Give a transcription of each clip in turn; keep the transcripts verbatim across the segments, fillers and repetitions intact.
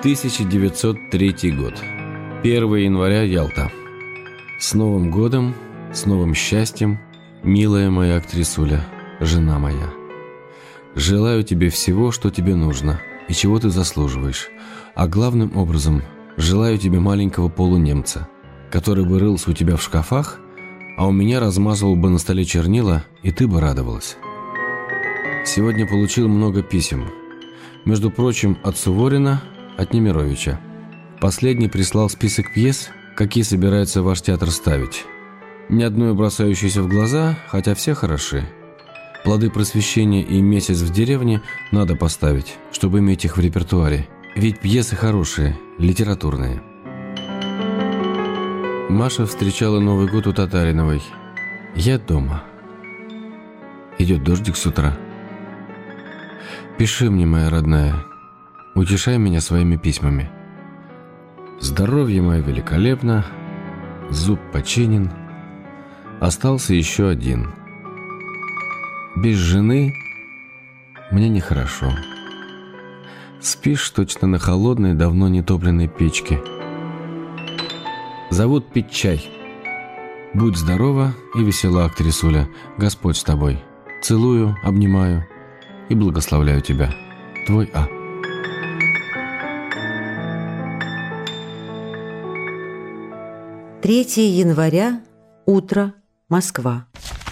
тысяча девятьсот третий год. первого января, Ялта. С Новым годом, с новым счастьем, милая моя актрисуля, жена моя. Желаю тебе всего, что тебе нужно и чего ты заслуживаешь. А главным образом, желаю тебе маленького полунемца, который бы рылся у тебя в шкафах, а у меня размазывал бы на столе чернила, и ты бы радовалась. Сегодня получил много писем. Между прочим, от Суворина, от Немировича. Последний прислал список пьес, какие собирается ваш театр ставить. Ни одной бросающейся в глаза, хотя все хороши. «Плоды просвещения» и «Месяц в деревне» надо поставить, чтобы иметь их в репертуаре. Ведь пьесы хорошие, литературные. Маша встречала Новый год у Татариновой. Я дома. Идет дождик с утра. Пиши мне, моя родная, утешай меня своими письмами. Здоровье мое великолепно, зуб починен, остался еще один. Без жены мне нехорошо. Спишь точно на холодной, давно не топленной печке. Зовут пить чай. Будь здорова и весела, актрисуля, Господь с тобой. Целую, обнимаю и благословляю тебя. Твой А. третьего января, утро, Москва.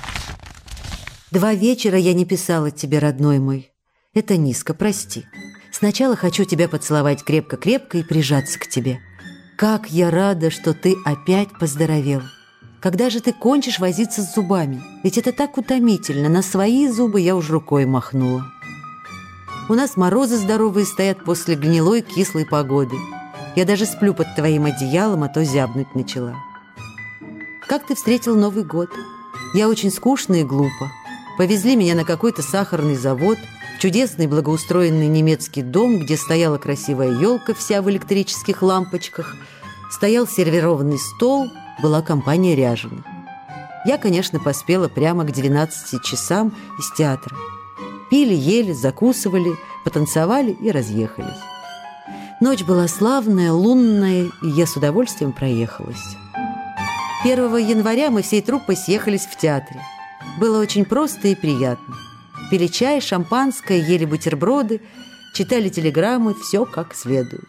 Два вечера я не писала тебе, родной мой. Это низко, прости. Сначала хочу тебя поцеловать крепко-крепко и прижаться к тебе. Как я рада, что ты опять поздоровел. Когда же ты кончишь возиться с зубами? Ведь это так утомительно. На свои зубы я уж рукой махнула. У нас морозы здоровые стоят после гнилой кислой погоды. Я даже сплю под твоим одеялом, а то зябнуть начала. Как ты встретил Новый год? Я очень скучно и глупо. Повезли меня на какой-то сахарный завод, в чудесный благоустроенный немецкий дом, где стояла красивая елка вся в электрических лампочках, стоял сервированный стол, была компания ряженых. Я, конечно, поспела прямо к двенадцати часам из театра. Пили, ели, закусывали, потанцевали и разъехались. Ночь была славная, лунная, и я с удовольствием проехалась. первого января мы всей труппой съехались в театре. Было очень просто и приятно. Пили чай, шампанское, ели бутерброды, читали телеграммы, все как следует.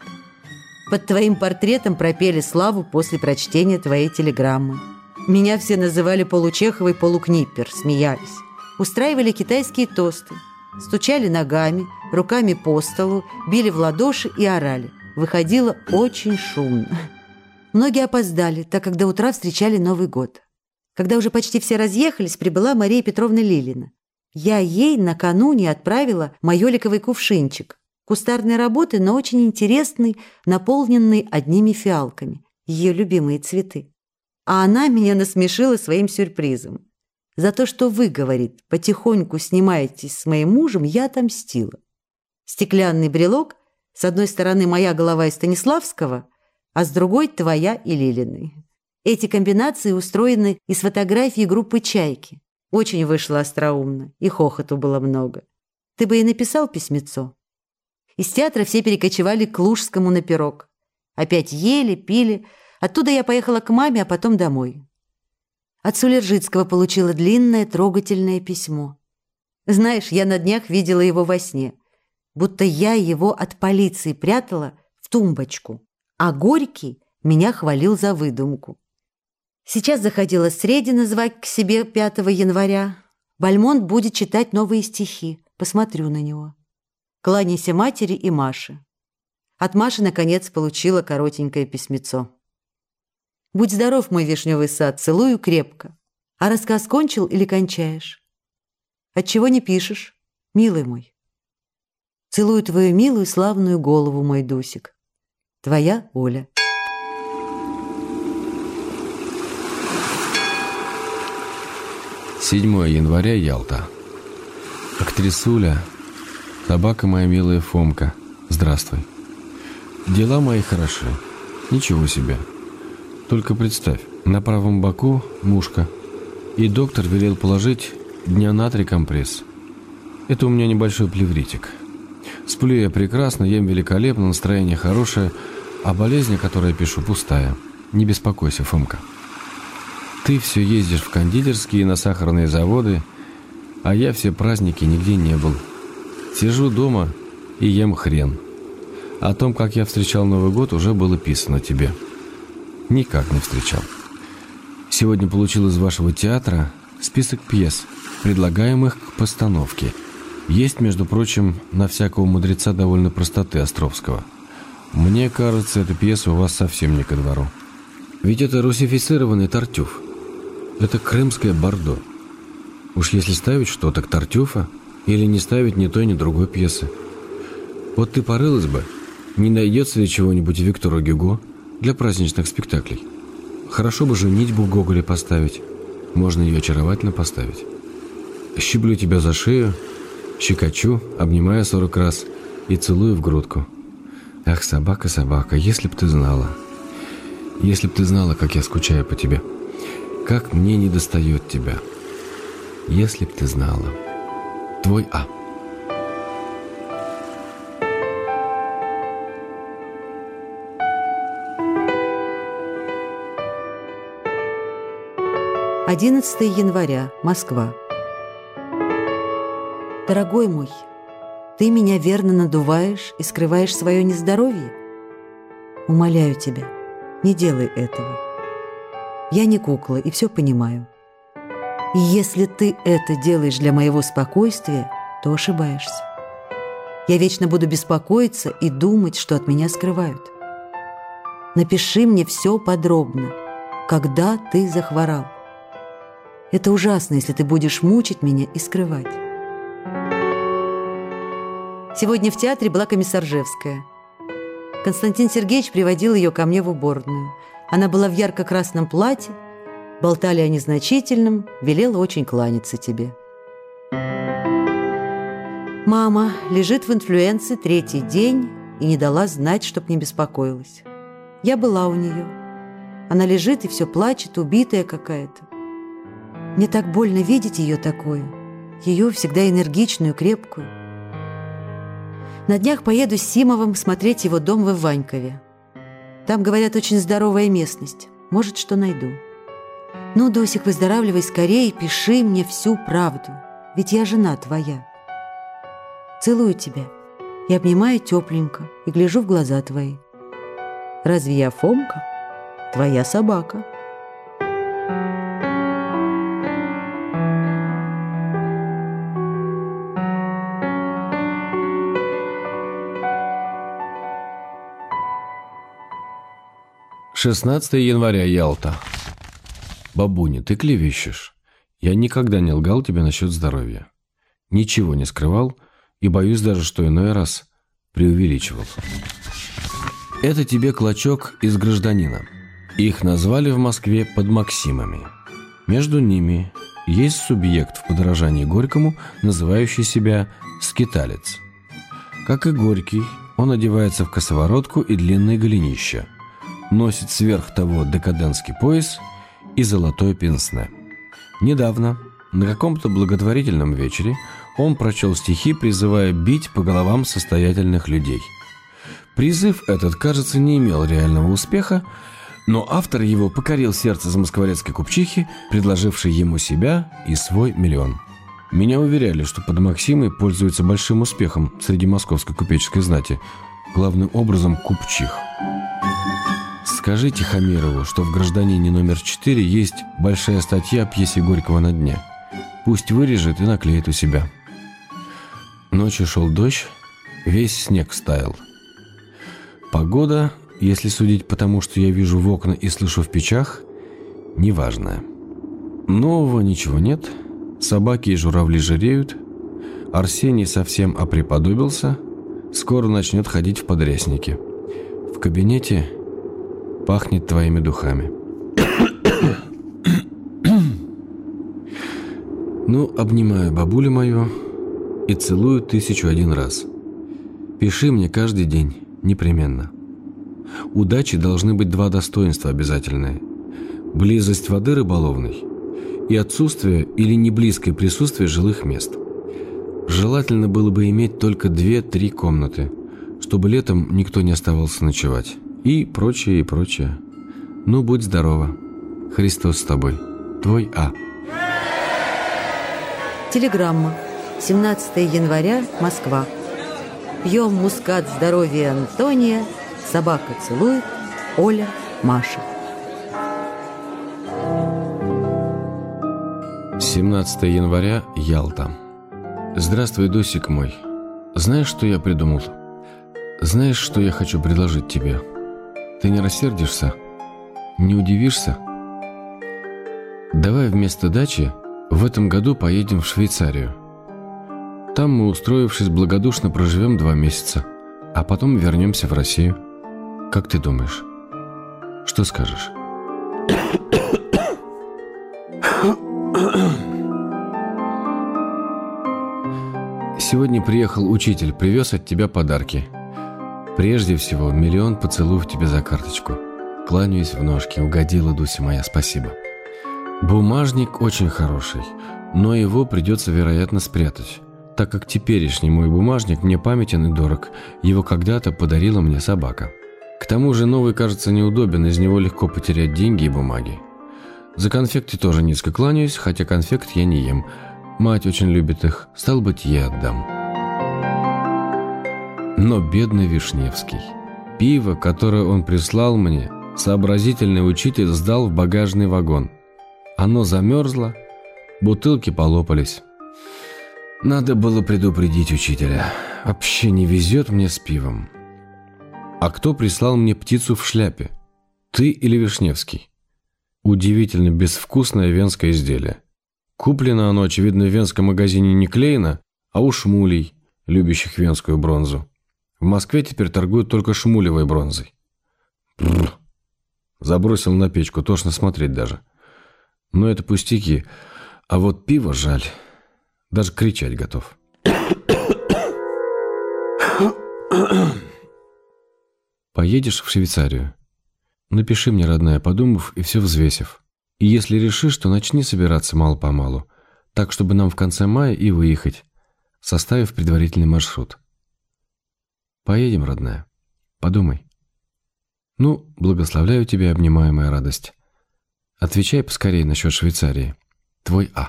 Под твоим портретом пропели славу после прочтения твоей телеграммы. Меня все называли получеховый полукниппер, смеялись. Устраивали китайские тосты, стучали ногами, руками по столу, били в ладоши и орали. Выходило очень шумно. Многие опоздали, так как до утра встречали Новый год. Когда уже почти все разъехались, прибыла Мария Петровна Лилина. Я ей накануне отправила майоликовый кувшинчик. Кустарной работы, но очень интересный, наполненный одними фиалками. Ее любимые цветы. А она меня насмешила своим сюрпризом. За то, что вы, говорит, потихоньку снимаетесь с моим мужем, я отомстила. Стеклянный брелок, с одной стороны моя голова из Станиславского, а с другой твоя и Лилиной. Эти комбинации устроены из фотографий группы «Чайки». Очень вышло остроумно, и хохоту было много. Ты бы и написал письмецо. Из театра все перекочевали к Лужскому на пирог. Опять ели, пили. Оттуда я поехала к маме, а потом домой. От Сулержицкого получила длинное, трогательное письмо. Знаешь, я на днях видела его во сне. Будто я его от полиции прятала в тумбочку. А Горький меня хвалил за выдумку. Сейчас заходила Средина звать к себе пятого января. Бальмонт будет читать новые стихи. Посмотрю на него. Кланяйся матери и Маше. От Маши, наконец, получила коротенькое письмецо. Будь здоров, мой вишневый сад, целую крепко. А рассказ кончил или кончаешь? Отчего не пишешь, милый мой? Целую твою милую славную голову, мой Дусик. Твоя Оля. седьмого января, Ялта. Актрисуля, собака моя милая Фомка, здравствуй. Дела мои хороши, ничего себе. Только представь, на правом боку мушка, и доктор велел положить дня на три компресс. Это у меня небольшой плевритик. Сплю я прекрасно, ем великолепно, настроение хорошее, а болезнь, о которой я пишу, пустая. Не беспокойся, Фомка. Ты все ездишь в кондитерские, на сахарные заводы, а я все праздники нигде не был. Сижу дома и ем хрен. О том, как я встречал Новый год, уже было писано тебе. Никак не встречал. Сегодня получил из вашего театра список пьес, предлагаемых к постановке. Есть, между прочим, на всякого мудреца довольно простоты Островского. Мне кажется, эта пьеса у вас совсем не ко двору. Ведь это русифицированный Тартюф. Это крымское Бордо. Уж если ставить что, так Тартюфа, или не ставить ни той, ни другой пьесы. Вот ты порылась бы, не найдется ли чего-нибудь Виктора Гюго для праздничных спектаклей. Хорошо бы женитьбу Гоголя поставить. Можно ее очаровательно поставить. Щиплю тебя за шею, щекочу, обнимаю сорок раз и целую в грудку. Ах, собака, собака, если б ты знала. Если б ты знала, как я скучаю по тебе. Как мне недостает тебя. Если б ты знала. Твой А. одиннадцатое января, Москва. Дорогой мой, ты меня верно надуваешь и скрываешь свое нездоровье? Умоляю тебя, не делай этого. Я не кукла и все понимаю. И если ты это делаешь для моего спокойствия, то ошибаешься. Я вечно буду беспокоиться и думать, что от меня скрывают. Напиши мне все подробно, когда ты захворал. Это ужасно, если ты будешь мучить меня и скрывать. Сегодня в театре была Комиссаржевская. Константин Сергеевич приводил ее ко мне в уборную. Она была в ярко-красном платье, болтали о незначительном, велела очень кланяться тебе. Мама лежит в инфлюенции третий день и не дала знать, чтоб не беспокоилась. Я была у нее. Она лежит и все плачет, убитая какая-то. Мне так больно видеть ее такую, ее всегда энергичную, крепкую. На днях поеду с Симовым смотреть его дом в Иванькове. Там, говорят, очень здоровая местность. Может, что найду. Ну, Досик, выздоравливай скорее, пиши мне всю правду, ведь я жена твоя. Целую тебя и обнимаю тепленько и гляжу в глаза твои. Разве я Фомка? Твоя собака. шестнадцатое января, Ялта. Бабуня, ты клевещешь. Я никогда не лгал тебе насчет здоровья. Ничего не скрывал и боюсь даже, что иной раз преувеличивал. Это тебе клочок из «Гражданина». Их назвали в Москве подмаксимами. Между ними есть субъект в подражании Горькому, называющий себя «скиталец». Как и Горький, он одевается в косоворотку и длинные голенища, носит сверх того декадентский пояс и золотое пенсне. Недавно, на каком-то благотворительном вечере, он прочел стихи, призывая бить по головам состоятельных людей. Призыв этот, кажется, не имел реального успеха, но автор его покорил сердце замоскворецкой купчихи, предложившей ему себя и свой миллион. Меня уверяли, что подмаксимы пользуются большим успехом среди московской купеческой знати, главным образом купчих. Скажи Тихомирову, что в «Гражданине» номер четыре есть большая статья о пьесе Горького «На дне». Пусть вырежет и наклеит у себя. Ночью шел дождь, весь снег стаял. Погода, если судить по тому, что я вижу в окна и слышу в печах, неважная. Нового ничего нет, собаки и журавли жиреют, Арсений совсем опреподобился, скоро начнет ходить в подряснике. В кабинете пахнет твоими духами. Ну, обнимаю бабулю мою и целую тысячу один раз. Пиши мне каждый день, непременно. У дачи должны быть два достоинства обязательные: близость воды рыболовной и отсутствие или неблизкое присутствие жилых мест. Желательно было бы иметь только две-три комнаты, чтобы летом никто не оставался ночевать. И прочее, и прочее. Ну, будь здорова. Христос с тобой. Твой А. Телеграмма. семнадцатое января, Москва. Пьем мускат здоровья Антония. Собака целует. Оля, Маша. семнадцатое января, Ялта. Здравствуй, Дусик мой. Знаешь, что я придумал? Знаешь, что я хочу предложить тебе? Ты не рассердишься? Не удивишься? Давай вместо дачи в этом году поедем в Швейцарию. Там мы, устроившись, благодушно проживем два месяца, а потом вернемся в Россию. Как ты думаешь? Что скажешь? Сегодня приехал учитель, привез от тебя подарки. Прежде всего, миллион поцелуев тебе за карточку. Кланяюсь в ножки, угодила, Дуся моя, спасибо. Бумажник очень хороший, но его придется, вероятно, спрятать, так как теперешний мой бумажник мне памятен и дорог. Его когда-то подарила мне собака. К тому же новый кажется неудобен, из него легко потерять деньги и бумаги. За конфекты тоже низко кланяюсь, хотя конфект я не ем. Мать очень любит их, стал быть, я отдам. Но бедный Вишневский. Пиво, которое он прислал мне, сообразительный учитель сдал в багажный вагон. Оно замерзло, бутылки полопались. Надо было предупредить учителя. Вообще не везет мне с пивом. А кто прислал мне птицу в шляпе? Ты или Вишневский? Удивительно безвкусное венское изделие. Куплено оно, очевидно, в венском магазине не Клейна, а у шмулей, любящих венскую бронзу. В Москве теперь торгуют только шмулевой бронзой. Бррр. Забросил на печку, тошно смотреть даже. Но это пустяки. А вот пиво жаль. Даже кричать готов. Поедешь в Швейцарию? Напиши мне, родная, подумав и все взвесив. И если решишь, то начни собираться мало-помалу, так, чтобы нам в конце мая и выехать, составив предварительный маршрут. Поедем, родная. Подумай. Ну, благословляю тебя, обнимаемая радость. Отвечай поскорее насчет Швейцарии. Твой А.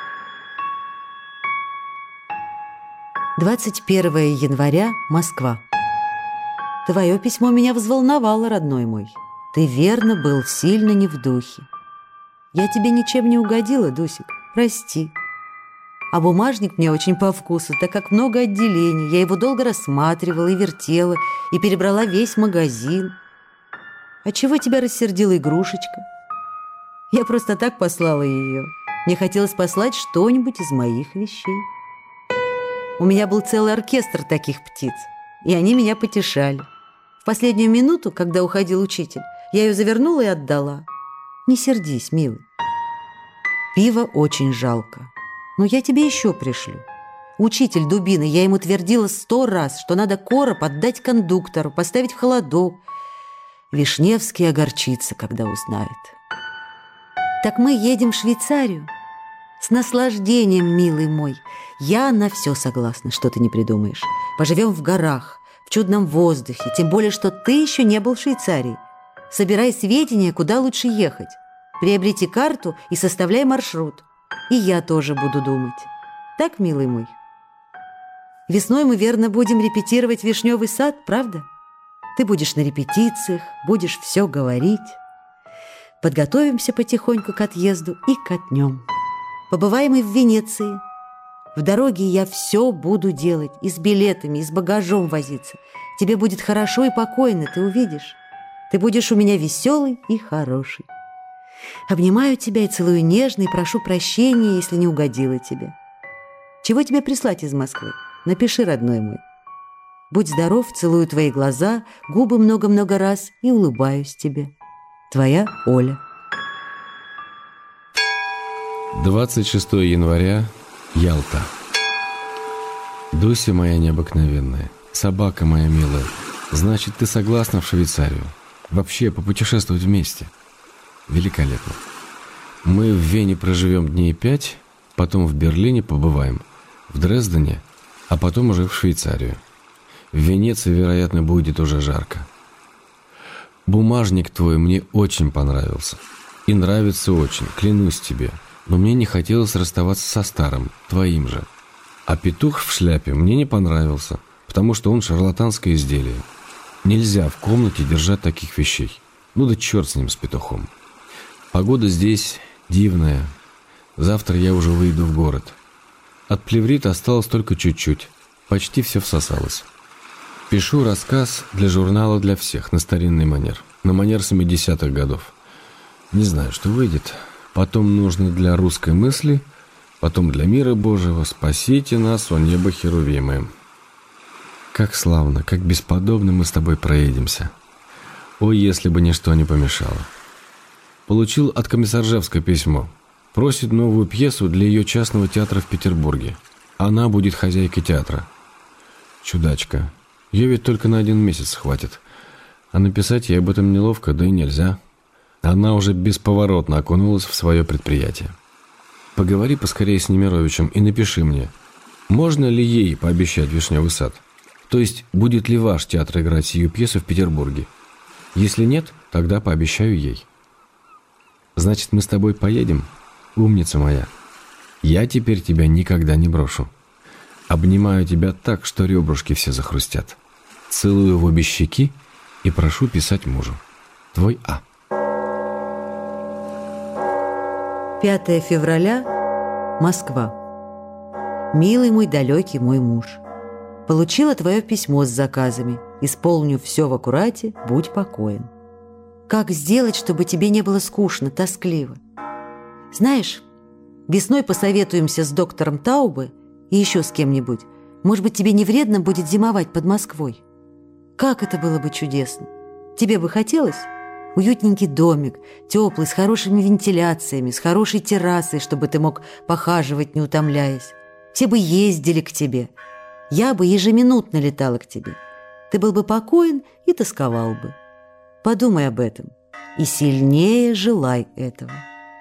двадцать первое января, Москва. Твое письмо меня взволновало, родной мой. Ты верно был сильно не в духе. Я тебе ничем не угодила, Дусик, прости. А бумажник мне очень по вкусу, так как много отделений. Я его долго рассматривала и вертела, и перебрала весь магазин. А чего тебя рассердила игрушечка? Я просто так послала ее. Мне хотелось послать что-нибудь из моих вещей. У меня был целый оркестр таких птиц, и они меня потешали. В последнюю минуту, когда уходил учитель, я ее завернула и отдала. Не сердись, милый. Пиво очень жалко, но я тебе еще пришлю. Учитель дубина, я ему твердила сто раз, что надо короб отдать кондуктору, поставить в холодок. Вишневский огорчится, когда узнает. Так мы едем в Швейцарию. С наслаждением, милый мой. Я на все согласна, что ты не придумаешь. Поживем в горах, в чудном воздухе, тем более, что ты еще не был в Швейцарии. Собирай сведения, куда лучше ехать. Приобрети карту и составляй маршрут. И я тоже буду думать. Так, милый мой? Весной мы, верно, будем репетировать «Вишневый сад», правда? Ты будешь на репетициях, будешь все говорить. Подготовимся потихоньку к отъезду и катнем. Побываем и в Венеции. В дороге я все буду делать, и с билетами, и с багажом возиться. Тебе будет хорошо и покойно, ты увидишь. Ты будешь у меня веселый и хороший. Обнимаю тебя и целую нежно, и прошу прощения, если не угодила тебе. Чего тебе прислать из Москвы? Напиши, родной мой. Будь здоров, целую твои глаза, губы много-много раз и улыбаюсь тебе. Твоя Оля. двадцать шестое января, Ялта. Дуся моя необыкновенная, собака моя милая, значит, ты согласна в Швейцарию? Вообще попутешествовать вместе? Великолепно. Мы в Вене проживем дней пять, потом в Берлине побываем. в Дрездене, а потом уже в Швейцарию. В Венеции, вероятно, будет уже жарко. Бумажник твой мне очень понравился. И нравится очень, клянусь тебе. Но мне не хотелось расставаться со старым, твоим же. А петух в шляпе мне не понравился, потому что он шарлатанское изделие. Нельзя в комнате держать таких вещей. Ну да черт с ним, с петухом. Погода здесь дивная. Завтра я уже выйду в город. От плеврита осталось только чуть-чуть. Почти все всосалось. Пишу рассказ для журнала «Для всех» на старинный манер. На манер семидесятых годов. Не знаю, что выйдет. Потом нужно для русской мысли, потом для мира Божьего. Спасите нас, о небо херувимы. Как славно, как бесподобно мы с тобой проедемся. Ой, если бы ничто не помешало. Получил от Комиссаржевской письмо. Просит новую пьесу для ее частного театра в Петербурге. Она будет хозяйкой театра. Чудачка. Ее ведь только на один месяц хватит. А написать ей об этом неловко, да и нельзя. Она уже бесповоротно окунулась в свое предприятие. Поговори поскорее с Немировичем и напиши мне, можно ли ей пообещать «Вишневый сад». То есть, будет ли ваш театр играть сию пьесу в Петербурге? Если нет, тогда пообещаю ей. Значит, мы с тобой поедем, умница моя. Я теперь тебя никогда не брошу. Обнимаю тебя так, что ребрышки все захрустят. Целую в обе щеки и прошу писать мужу. Твой А. пятое февраля, Москва. Милый мой, далекий мой муж, получила твое письмо с заказами. Исполню все в аккурате, будь покоен. Как сделать, чтобы тебе не было скучно, тоскливо? Знаешь, весной посоветуемся с доктором Таубе и еще с кем-нибудь. Может быть, тебе не вредно будет зимовать под Москвой? Как это было бы чудесно! Тебе бы хотелось? Уютненький домик, теплый, с хорошими вентиляциями, с хорошей террасой, чтобы ты мог похаживать, не утомляясь. Все бы ездили к тебе. Я бы ежеминутно летала к тебе. Ты был бы покоен и тосковал бы. Подумай об этом и сильнее желай этого.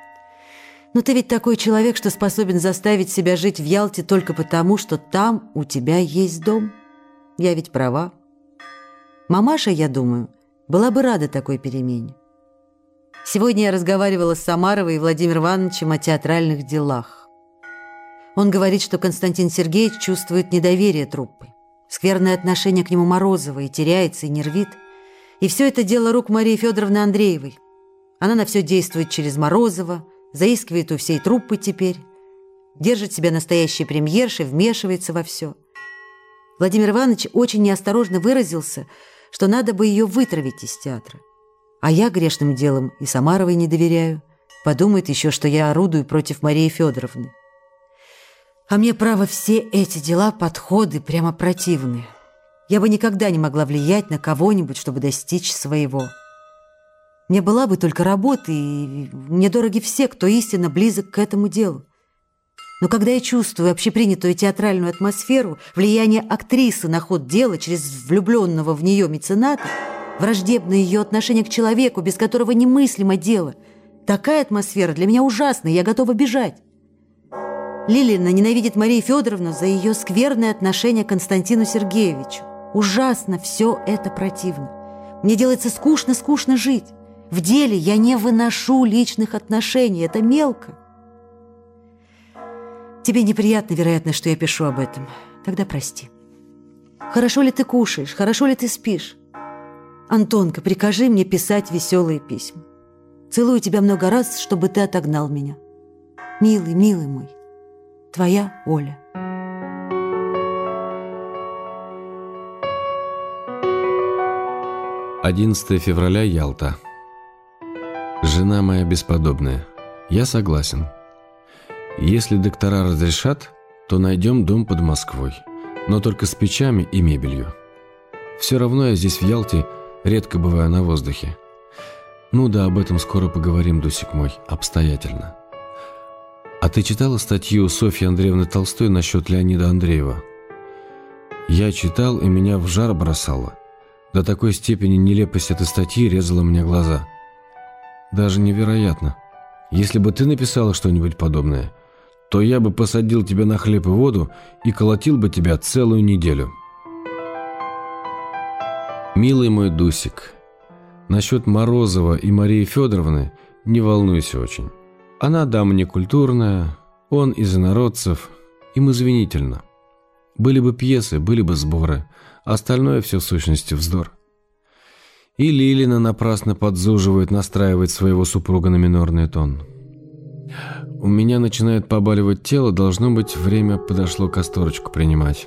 Но ты ведь такой человек, что способен заставить себя жить в Ялте только потому, что там у тебя есть дом. Я ведь права. Мамаша, я думаю, была бы рада такой перемене. Сегодня я разговаривала с Самаровой и Владимиром Ивановичем о театральных делах. Он говорит, что Константин Сергеевич чувствует недоверие труппы, скверное отношение к нему Морозова, и теряется, и нервит. И все это дело рук Марии Федоровны Андреевой. Она на все действует через Морозова, заискивает у всей труппы теперь, держит себя настоящей премьершей, вмешивается во все. Владимир Иванович очень неосторожно выразился, что надо бы ее вытравить из театра. А я грешным делом и Самаровой не доверяю. Подумает еще, что я орудую против Марии Федоровны. А мне, право, все эти дела, подходы прямо противные. Я бы никогда не могла влиять на кого-нибудь, чтобы достичь своего. Мне была бы только работа, и мне дороги все, кто истинно близок к этому делу. Но когда я чувствую общепринятую театральную атмосферу, влияние актрисы на ход дела через влюбленного в нее мецената, враждебное ее отношение к человеку, без которого немыслимо дело, такая атмосфера для меня ужасна, и я готова бежать. Лилина ненавидит Марию Федоровну за ее скверное отношение к Константину Сергеевичу. Ужасно все это противно. Мне делается скучно-скучно жить. В деле я не выношу личных отношений, это мелко. Тебе неприятно, вероятно, что я пишу об этом. Тогда прости. Хорошо ли ты кушаешь? Хорошо ли ты спишь? Антонка, прикажи мне писать веселые письма. Целую тебя много раз, чтобы ты отогнал меня. Милый, милый мой, твоя Оля. одиннадцатое февраля, Ялта. Жена моя бесподобная. Я согласен. Если доктора разрешат, то найдем дом под Москвой, но только с печами и мебелью. Все равно я здесь в Ялте редко бываю на воздухе. Ну да, об этом скоро поговорим, Дусик мой, обстоятельно. А ты читала статью Софьи Андреевны Толстой насчет Леонида Андреева? Я читал, и меня в жар бросало. До такой степени нелепость этой статьи резала мне глаза. Даже невероятно. Если бы ты написала что-нибудь подобное, то я бы посадил тебя на хлеб и воду и колотил бы тебя целую неделю. Милый мой Дусик, насчет Морозова и Марии Федоровны не волнуйся очень. Она дама некультурная, он из инородцев, им извинительно. Были бы пьесы, были бы сборы, остальное все в сущности вздор. И Лилина напрасно подзуживает настраивать своего супруга на минорный тон. У меня начинает побаливать тело, должно быть, время подошло касторочку принимать.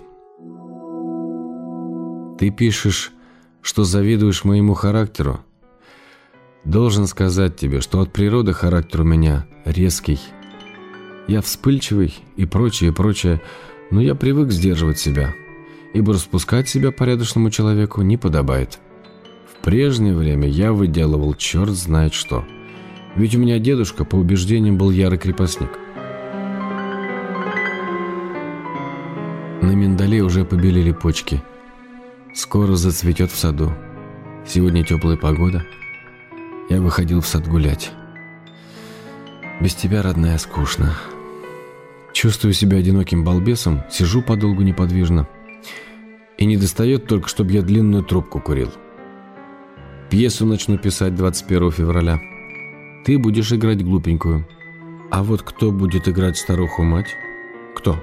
Ты пишешь, что завидуешь моему характеру. Должен сказать тебе, что от природы характер у меня резкий. Я вспыльчивый и прочее, и прочее, но я привык сдерживать себя, ибо распускать себя порядочному человеку не подобает. В прежнее время я выделывал черт знает что. Ведь у меня дедушка, по убеждениям, был ярый крепостник. На миндале уже побелели почки. Скоро зацветет в саду. Сегодня теплая погода. Я выходил в сад гулять. Без тебя, родная, скучно. Чувствую себя одиноким балбесом, сижу подолгу неподвижно. И не достает только, чтобы я длинную трубку курил. Пьесу начну писать двадцать первого февраля. Ты будешь играть глупенькую. А вот кто будет играть старуху-мать? Кто?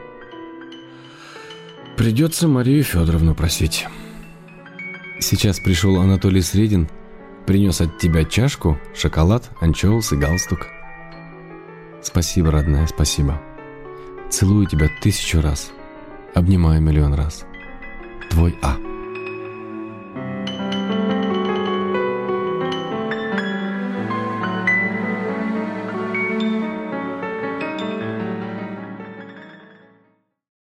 Придется Марию Федоровну просить. Сейчас пришел Анатолий Средин, принес от тебя чашку, шоколад, анчоус и галстук. Спасибо, родная, спасибо. Целую тебя тысячу раз, обнимаю миллион раз. Твой А.